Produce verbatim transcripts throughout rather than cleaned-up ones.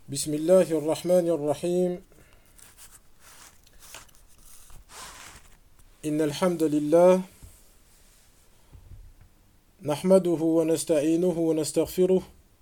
بسم الله الرحمن الرحيم إن الحمد لله نحمده ونستعينه ونستغفره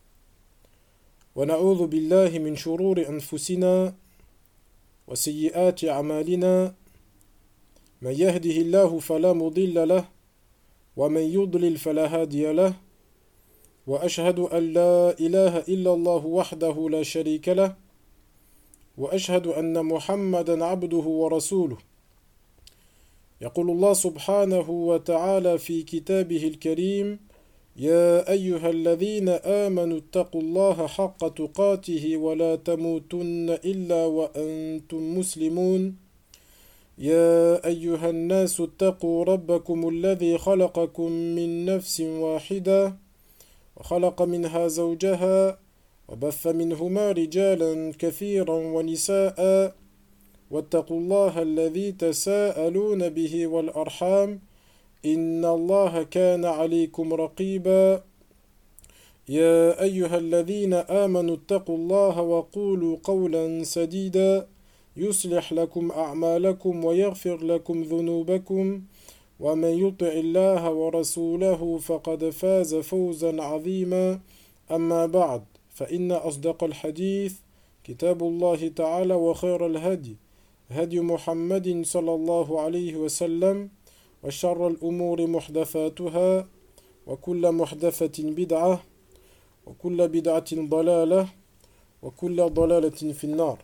ونعوذ بالله من شرور أنفسنا وسيئات أعمالنا من يهده الله فلا مضل له ومن يضلل فلا هادي له وأشهد أن لا إله إلا الله وحده لا شريك له وأشهد أن محمدا عبده ورسوله يقول الله سبحانه وتعالى في كتابه الكريم يا أيها الذين آمنوا اتقوا الله حق تقاته ولا تموتن إلا وأنتم مسلمون يا أيها الناس اتقوا ربكم الذي خلقكم من نفس واحدة وخلق منها زوجها وبث منهما رجالا كثيرا ونساء واتقوا الله الذي تساءلون به والأرحام إن الله كان عليكم رقيبا يا أيها الذين آمنوا اتقوا الله وقولوا قولا سديدا يصلح لكم أعمالكم ويغفر لكم ذنوبكم ومن يطع الله ورسوله فقد فاز فوزا عظيما أما بعد فإن أصدق الحديث كتاب الله تعالى وخير الهدي هدي محمد صلى الله عليه وسلم وشر الأمور محدثاتها وكل محدثة بدعة وكل بدعة ضلالة وكل ضلالة في النار.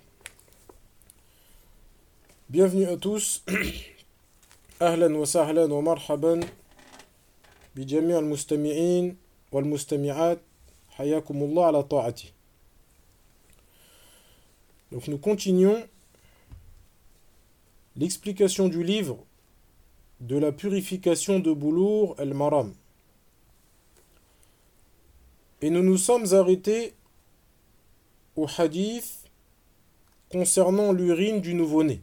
Bienvenue à tous. أهلا وسهلا ومرحبا بجميع المستمعين والمستمعات حياكم الله على طاعته. Donc nous continuons l'explication du livre de la purification de Boulour el-Maram. Et nous nous sommes arrêtés au hadith concernant l'urine du nouveau-né.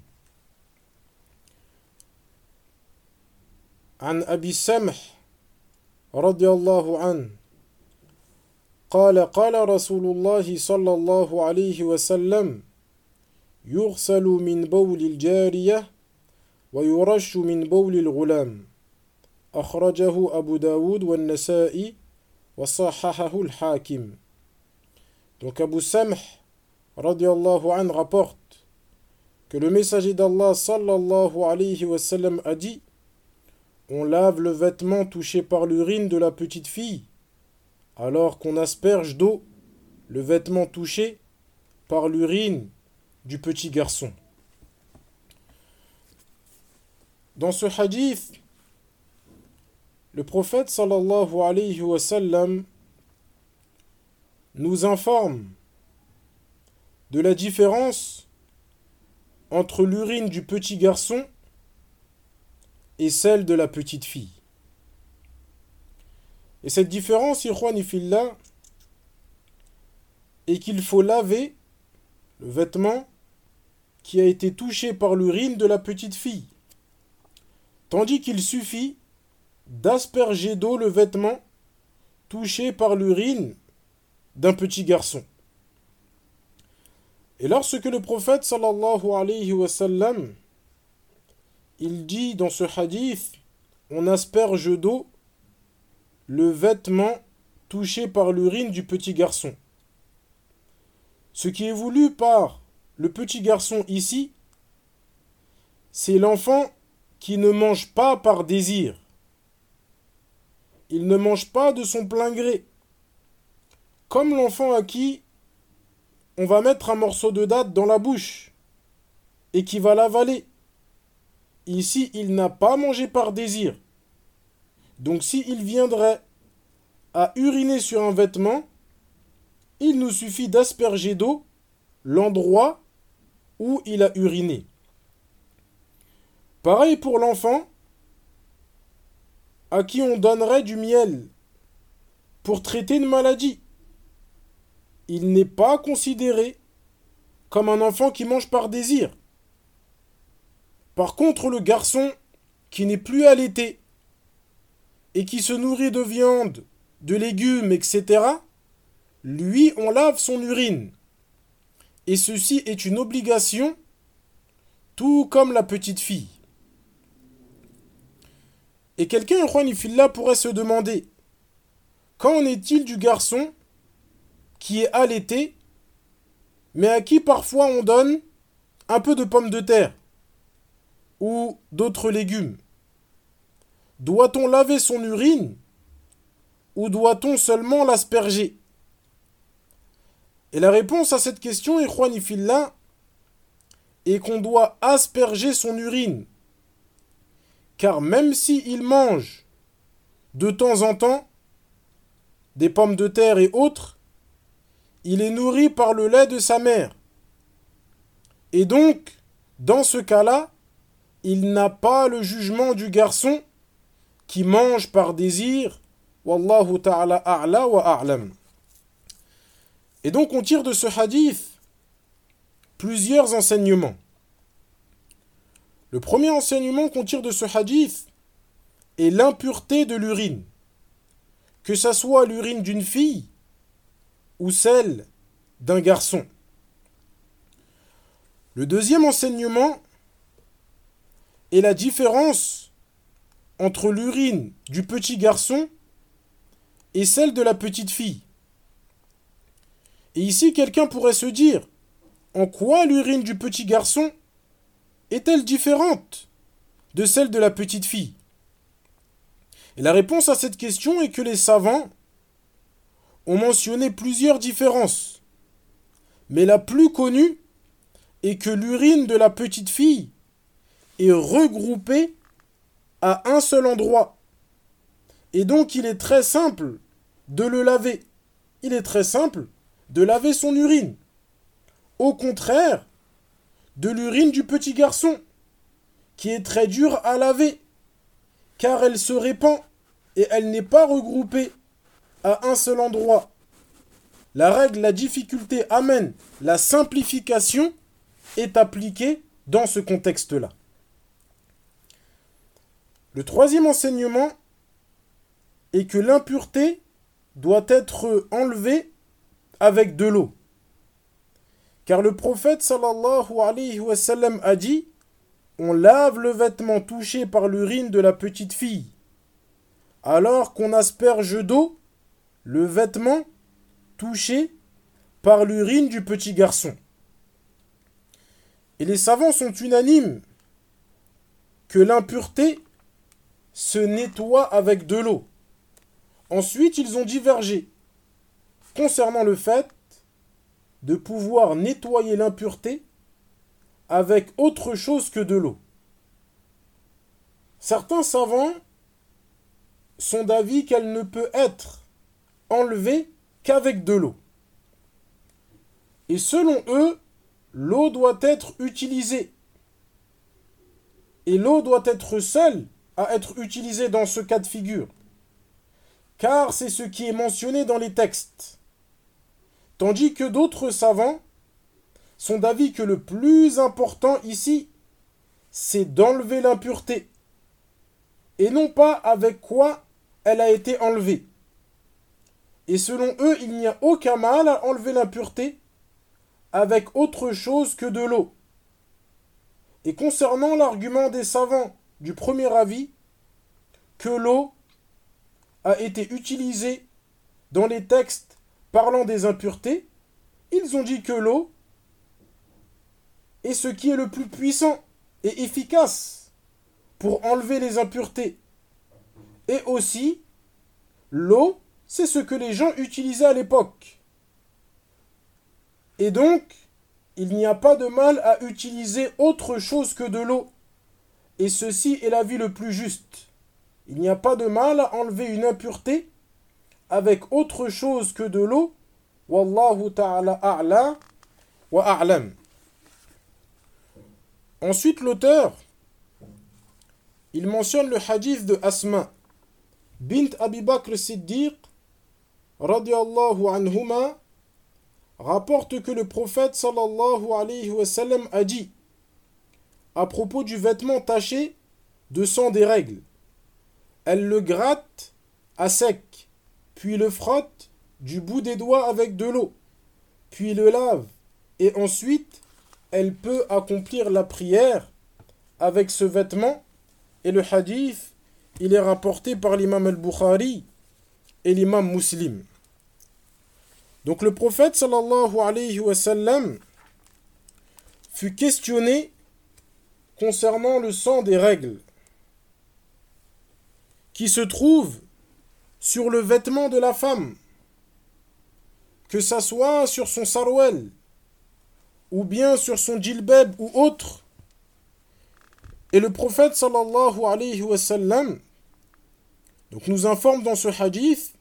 عن أبي السمح رضي الله عنه قال قال رسول الله صلى الله عليه وسلم يغسل من بول الجارية ويرش من بول الغلام أخرجه أبو داود والنسائي وصححه الحاكم. Donc Abu Samh رضي الله عنه rapporte que le messager d'Allah sallallahu alayhi wa sallam a dit: on lave le vêtement touché par l'urine de la petite fille, alors qu'on asperge d'eau le vêtement touché par l'urine du petit garçon. Dans ce hadith, le prophète sallallahu alayhi wa sallam nous informe de la différence entre l'urine du petit garçon et celle de la petite fille. Et cette différence, ikhwani fillah, est qu'il faut laver le vêtement qui a été touché par l'urine de la petite fille, tandis qu'il suffit d'asperger d'eau le vêtement touché par l'urine d'un petit garçon. Et lorsque le prophète sallallahu alayhi wa sallam il dit dans ce hadith, on asperge d'eau le vêtement touché par l'urine du petit garçon. Ce qui est voulu par le petit garçon ici, c'est l'enfant qui ne mange pas par désir. Il ne mange pas de son plein gré. Comme l'enfant à qui on va mettre un morceau de date dans la bouche et qui va l'avaler. Ici, il n'a pas mangé par désir. Donc, s'il viendrait à uriner sur un vêtement, il nous suffit d'asperger d'eau l'endroit où il a uriné. Pareil pour l'enfant à qui on donnerait du miel pour traiter une maladie. Il n'est pas considéré comme un enfant qui mange par désir. Par contre, le garçon qui n'est plus allaité et qui se nourrit de viande, de légumes, et cetera, lui, on lave son urine. et ceci est une obligation, tout comme la petite fille. Et quelqu'un, ikhwani fillah, pourrait se demander, qu'en est-il du garçon qui est allaité, mais à qui parfois on donne un peu de pommes de terre ou d'autres légumes? Doit-on laver son urine ou doit-on seulement l'asperger? Et la réponse à cette question, ikhwani fillah, est qu'on doit asperger son urine. Car même s'il mange de temps en temps des pommes de terre et autres, il est nourri par le lait de sa mère. Et donc, dans ce cas-là, il n'a pas le jugement du garçon qui mange par désir. Wallahu ta'ala a'la wa a'lam. Et donc on tire de ce hadith plusieurs enseignements. Le premier enseignement qu'on tire de ce hadith est l'impureté de l'urine. Que ça soit l'urine d'une fille ou celle d'un garçon. Le deuxième enseignement est la différence entre l'urine du petit garçon et celle de la petite fille. Et ici, quelqu'un pourrait se dire, en quoi l'urine du petit garçon est-elle différente de celle de la petite fille? Et la réponse à cette question est que les savants ont mentionné plusieurs différences. Mais la plus connue est que l'urine de la petite fille est regroupée à un seul endroit. Et donc il est très simple de le laver. Il est très simple de laver son urine. Au contraire de l'urine du petit garçon, qui est très dure à laver, car elle se répand et elle n'est pas regroupée à un seul endroit. La règle, la difficulté amène la simplification est appliquée dans ce contexte-là. Le troisième enseignement est que l'impureté doit être enlevée avec de l'eau. Car le prophète sallallahu alayhi wa sallam a dit: on lave le vêtement touché par l'urine de la petite fille, alors qu'on asperge d'eau le vêtement touché par l'urine du petit garçon. Et les savants sont unanimes que l'impureté se nettoie avec de l'eau. Ensuite, ils ont divergé concernant le fait de pouvoir nettoyer l'impureté avec autre chose que de l'eau. Certains savants sont d'avis qu'elle ne peut être enlevée qu'avec de l'eau. Et selon eux, l'eau doit être utilisée. Et l'eau doit être seule à être utilisée dans ce cas de figure. Car c'est ce qui est mentionné dans les textes. Tandis que d'autres savants sont d'avis que le plus important ici, c'est d'enlever l'impureté. Et non pas avec quoi elle a été enlevée. Et selon eux, il n'y a aucun mal à enlever l'impureté avec autre chose que de l'eau. Et concernant l'argument des savants du premier avis, que l'eau a été utilisée dans les textes parlant des impuretés, ils ont dit que l'eau est ce qui est le plus puissant et efficace pour enlever les impuretés. Et aussi, l'eau, c'est ce que les gens utilisaient à l'époque. Et donc, il n'y a pas de mal à utiliser autre chose que de l'eau. Et ceci est l'avis le plus juste. Il n'y a pas de mal à enlever une impureté avec autre chose que de l'eau. Wallahu ta'ala a'la wa a'lam. Ensuite, l'auteur, il mentionne le hadith de Asma bint Abi Bakr Siddiq radiyallahu anhuma, rapporte que le prophète sallallahu alayhi wa sallam a dit à propos du vêtement taché de sang des règles: elle le gratte à sec, puis le frotte du bout des doigts avec de l'eau, puis le lave et ensuite elle peut accomplir la prière avec ce vêtement. Et le hadith, il est rapporté par l'imam al-Bukhari et l'imam Muslim. Donc le prophète sallallahu alayhi wa sallam fut questionné concernant le sang des règles qui se trouve sur le vêtement de la femme, que ça soit sur son sarouel ou bien sur son djilbab ou autre. Et le prophète sallallahu alayhi wa sallam donc nous informe dans ce hadith: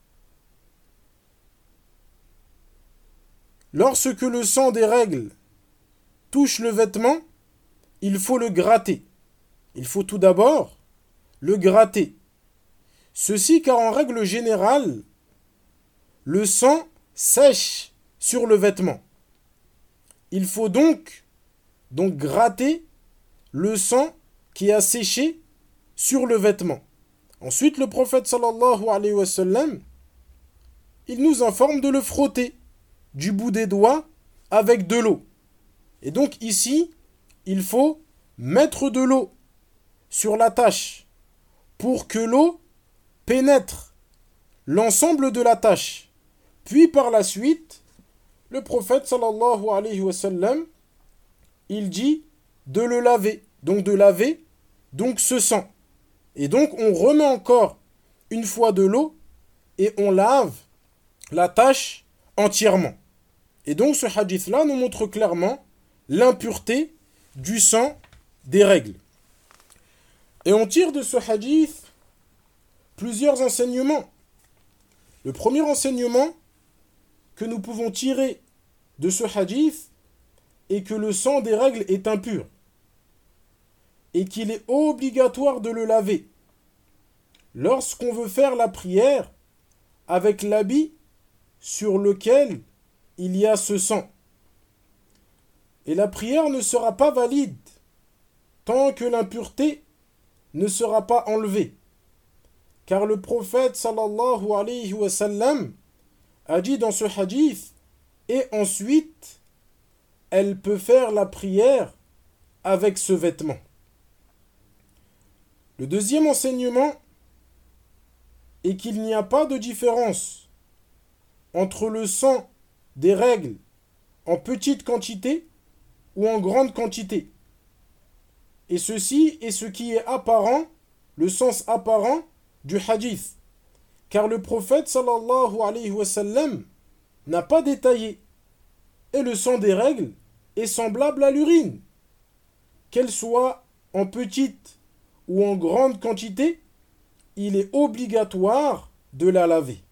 lorsque le sang des règles touche le vêtement, il faut le gratter. Il faut tout d'abord le gratter. Ceci car en règle générale, le sang sèche sur le vêtement. Il faut donc, donc gratter le sang qui a séché sur le vêtement. Ensuite, le prophète sallallahu alayhi wa sallam, il nous informe de le frotter du bout des doigts avec de l'eau. Et donc ici, il faut mettre de l'eau sur la tache pour que l'eau pénètre l'ensemble de la tache. Puis par la suite, le prophète sallallahu alayhi wa sallam, il dit de le laver, donc de laver donc ce sang. Et donc on remet encore une fois de l'eau et on lave la tache entièrement. Et donc ce hadith-là nous montre clairement l'impureté du sang des règles. Et on tire de ce hadith plusieurs enseignements. Le premier enseignement que nous pouvons tirer de ce hadith est que le sang des règles est impur et qu'il est obligatoire de le laver lorsqu'on veut faire la prière avec l'habit sur lequel il y a ce sang. Et la prière ne sera pas valide tant que l'impureté ne sera pas enlevée. Car le prophète sallallahu alayhi wa sallam a dit dans ce hadith: et ensuite elle peut faire la prière avec ce vêtement. Le deuxième enseignement est qu'il n'y a pas de différence entre le sang des règles en petite quantité ou en grande quantité. Et ceci est ce qui est apparent, le sens apparent du hadith. Car le prophète sallallahu alayhi wa sallam n'a pas détaillé. Et le sang des règles est semblable à l'urine. Qu'elle soit en petite ou en grande quantité, il est obligatoire de la laver.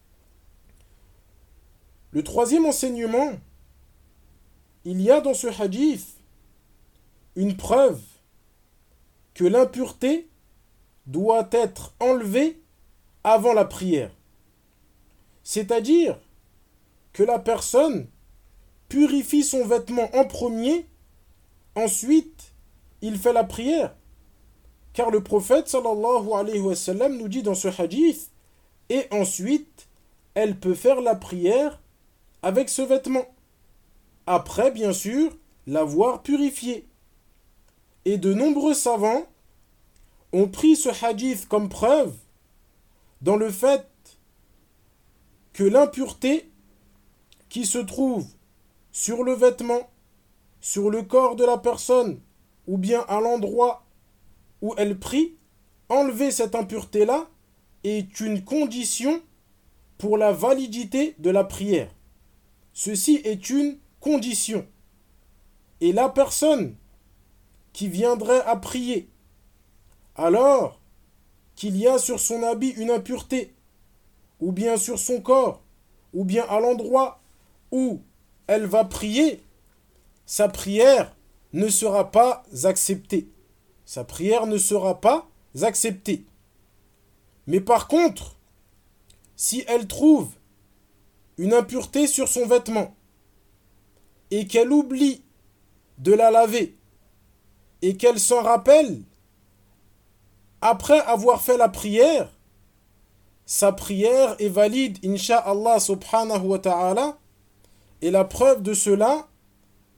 Le troisième enseignement, il y a dans ce hadith une preuve que l'impureté doit être enlevée avant la prière. C'est-à-dire que la personne purifie son vêtement en premier, ensuite il fait la prière. Car le prophète sallallahu alayhi wa sallam nous dit dans ce hadith: et ensuite elle peut faire la prière avec ce vêtement, après bien sûr l'avoir purifié. Et de nombreux savants ont pris ce hadith comme preuve dans le fait que l'impureté qui se trouve sur le vêtement, sur le corps de la personne, ou bien à l'endroit où elle prie, enlever cette impureté-là est une condition pour la validité de la prière. Ceci est une condition. Et la personne qui viendrait à prier, alors qu'il y a sur son habit une impureté, ou bien sur son corps, ou bien à l'endroit où elle va prier, sa prière ne sera pas acceptée. Sa prière ne sera pas acceptée. Mais par contre, si elle trouve une impureté sur son vêtement et qu'elle oublie de la laver et qu'elle s'en rappelle après avoir fait la prière, sa prière est valide, incha'Allah subhanahu wa ta'ala. Et la preuve de cela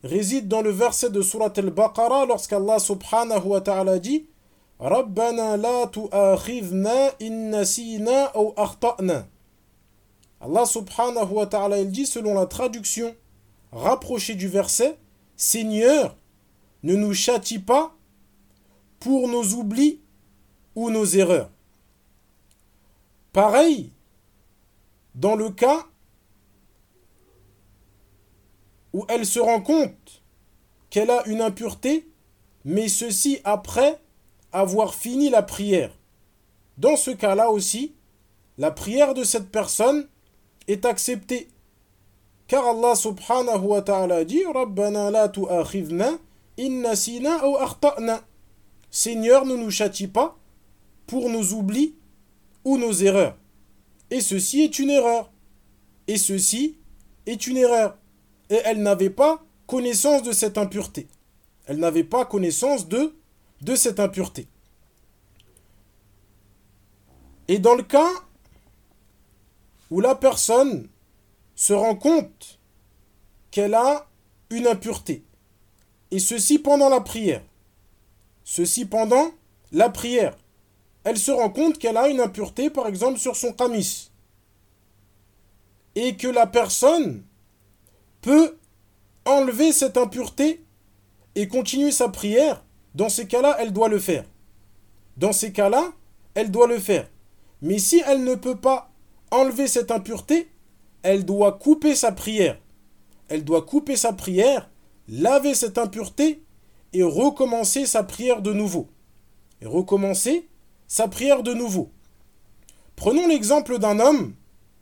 réside dans le verset de Surat al-Baqarah lorsqu'Allah subhanahu wa ta'ala dit Rabbana la tu'akhidhna in nasina aw akhta'na. Allah subhanahu wa ta'ala il dit selon la traduction rapprochée du verset Seigneur, ne nous châtie pas pour nos oublis ou nos erreurs. Pareil, dans le cas où elle se rend compte qu'elle a une impureté, mais ceci après avoir fini la prière. Dans ce cas-là aussi, la prière de cette personne est acceptée. Car Allah subhanahu wa ta'ala dit Rabbana la tu'akhidhna in nasina aw akhta'na. Seigneur, ne nous châtie pas pour nos oublis ou nos erreurs. Et ceci est une erreur. Et ceci est une erreur. Et elle n'avait pas connaissance de cette impureté. Elle n'avait pas connaissance de, de cette impureté. Et dans le cas où la personne se rend compte qu'elle a une impureté, et ceci pendant la prière, ceci pendant la prière, elle se rend compte qu'elle a une impureté, par exemple, sur son qamis, et que la personne peut enlever cette impureté et continuer sa prière, dans ces cas-là, elle doit le faire. Dans ces cas-là, elle doit le faire. Mais si elle ne peut pas enlever cette impureté, elle doit couper sa prière. Elle doit couper sa prière, laver cette impureté et recommencer sa prière de nouveau. Et recommencer sa prière de nouveau. Prenons l'exemple d'un homme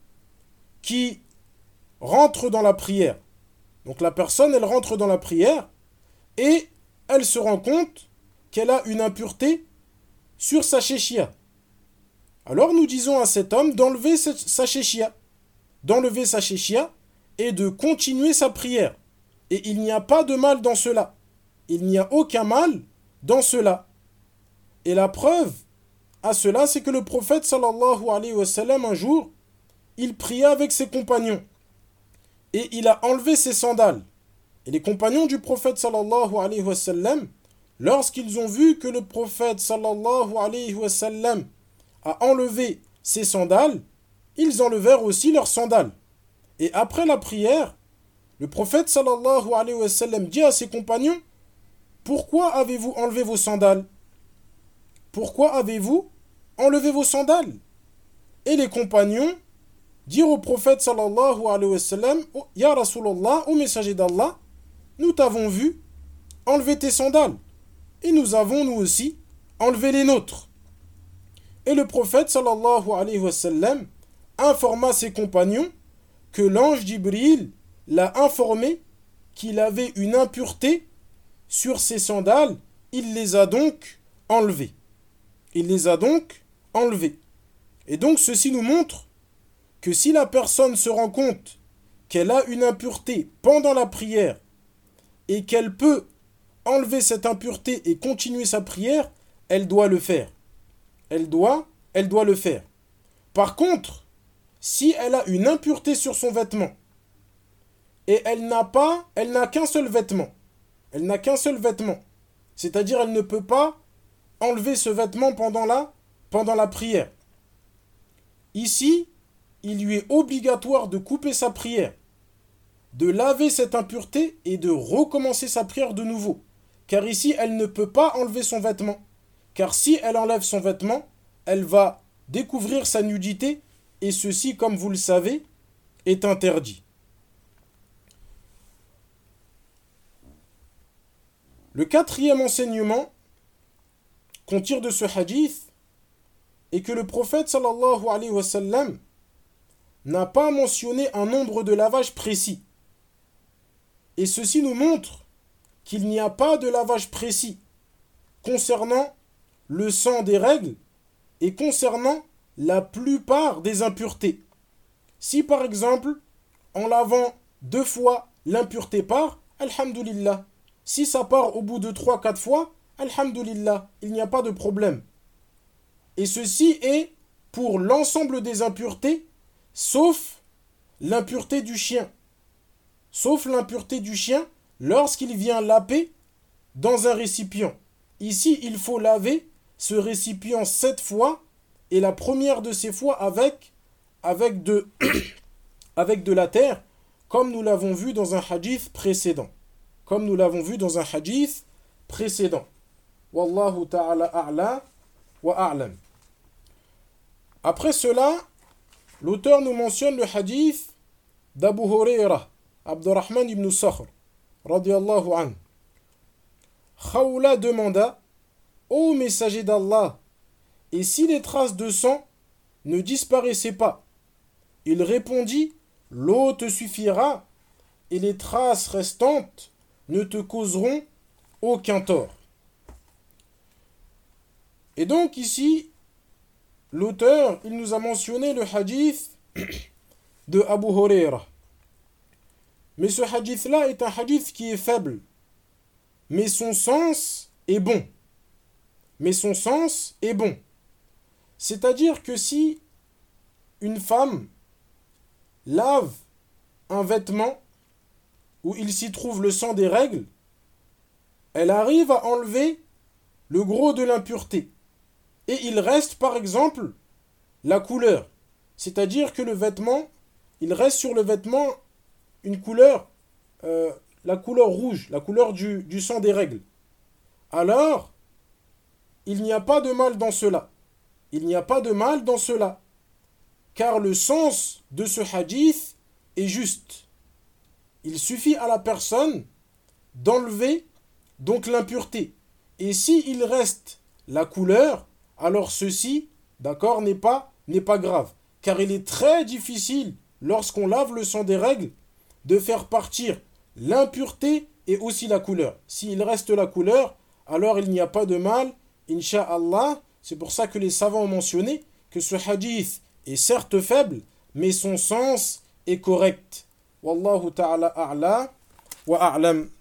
qui rentre dans la prière. Donc la personne, elle rentre dans la prière et elle se rend compte qu'elle a une impureté sur sa chéchia. Alors nous disons à cet homme d'enlever sa chéchia, d'enlever sa chéchia et de continuer sa prière. Et il n'y a pas de mal dans cela. Il n'y a aucun mal dans cela. Et la preuve à cela, c'est que le prophète sallallahu alayhi wa sallam, un jour, il pria avec ses compagnons. Et il a enlevé ses sandales. Et les compagnons du prophète sallallahu alayhi wa sallam, lorsqu'ils ont vu que le prophète sallallahu alayhi wa sallam a enlevé ses sandales, ils enlevèrent aussi leurs sandales. Et après la prière, le prophète sallallahu alayhi wa sallam dit à ses compagnons, pourquoi avez-vous enlevé vos sandales? Pourquoi avez-vous enlevé vos sandales? Et les compagnons dirent au prophète sallallahu alayhi wa sallam, Ya Rasulallah, au messager d'Allah, nous t'avons vu enlever tes sandales. Et nous avons nous aussi enlevé les nôtres. Et le prophète sallallahu alayhi wa sallam informa ses compagnons que l'ange Jibril l'a informé qu'il avait une impureté sur ses sandales. Il les a donc enlevées. Il les a donc enlevées. Et donc ceci nous montre que si la personne se rend compte qu'elle a une impureté pendant la prière et qu'elle peut enlever cette impureté et continuer sa prière, elle doit le faire. Elle doit, elle doit le faire. Par contre, si elle a une impureté sur son vêtement et elle n'a pas, elle n'a qu'un seul vêtement, elle n'a qu'un seul vêtement, c'est-à-dire elle ne peut pas enlever ce vêtement pendant la, pendant la prière. Ici, il lui est obligatoire de couper sa prière, de laver cette impureté et de recommencer sa prière de nouveau. Car ici, elle ne peut pas enlever son vêtement. Car si elle enlève son vêtement, elle va découvrir sa nudité et ceci, comme vous le savez, est interdit. Le quatrième enseignement qu'on tire de ce hadith est que le prophète sallallahu alayhi wa sallam n'a pas mentionné un nombre de lavages précis. Et ceci nous montre qu'il n'y a pas de lavage précis concernant le sang des règles et concernant la plupart des impuretés. Si par exemple, en lavant deux fois, l'impureté part, alhamdulillah. Si ça part au bout de trois, quatre fois, alhamdulillah, il n'y a pas de problème. Et ceci est pour l'ensemble des impuretés, sauf l'impureté du chien. Sauf l'impureté du chien, lorsqu'il vient laper dans un récipient. Ici, il faut laver ce récipient sept fois, et la première de ces fois avec, avec, de, avec de la terre, comme nous l'avons vu dans un hadith précédent. Comme nous l'avons vu dans un hadith précédent. Wallahu ta'ala a'la wa a'lam. Après cela, l'auteur nous mentionne le hadith d'Abu Huraira, Abdurrahman ibn Sakhr, radiyallahu anhu. Khawla demanda: Ô messager d'Allah, et si les traces de sang ne disparaissaient pas? Il répondit: l'eau te suffira, et les traces restantes ne te causeront aucun tort. Et donc ici, l'auteur, il nous a mentionné le hadith de Abu Huraira. Mais ce hadith-là est un hadith qui est faible. Mais son sens est bon. Mais son sens est bon. C'est-à-dire que si une femme lave un vêtement où il s'y trouve le sang des règles, elle arrive à enlever le gros de l'impureté. Et il reste par exemple la couleur. C'est-à-dire que le vêtement, il reste sur le vêtement une couleur, euh, la couleur rouge, la couleur du, du sang des règles. Alors, il n'y a pas de mal dans cela. Il n'y a pas de mal dans cela. Car le sens de ce hadith est juste. Il suffit à la personne d'enlever donc l'impureté. Et s'il reste la couleur, alors ceci, d'accord, n'est pas, n'est pas grave. Car il est très difficile, lorsqu'on lave le sang des règles, de faire partir l'impureté et aussi la couleur. S'il reste la couleur, alors il n'y a pas de mal, incha'Allah. C'est pour ça que les savants ont mentionné que ce hadith est certes faible, mais son sens est correct. Wallahu ta'ala a'la wa a'lam.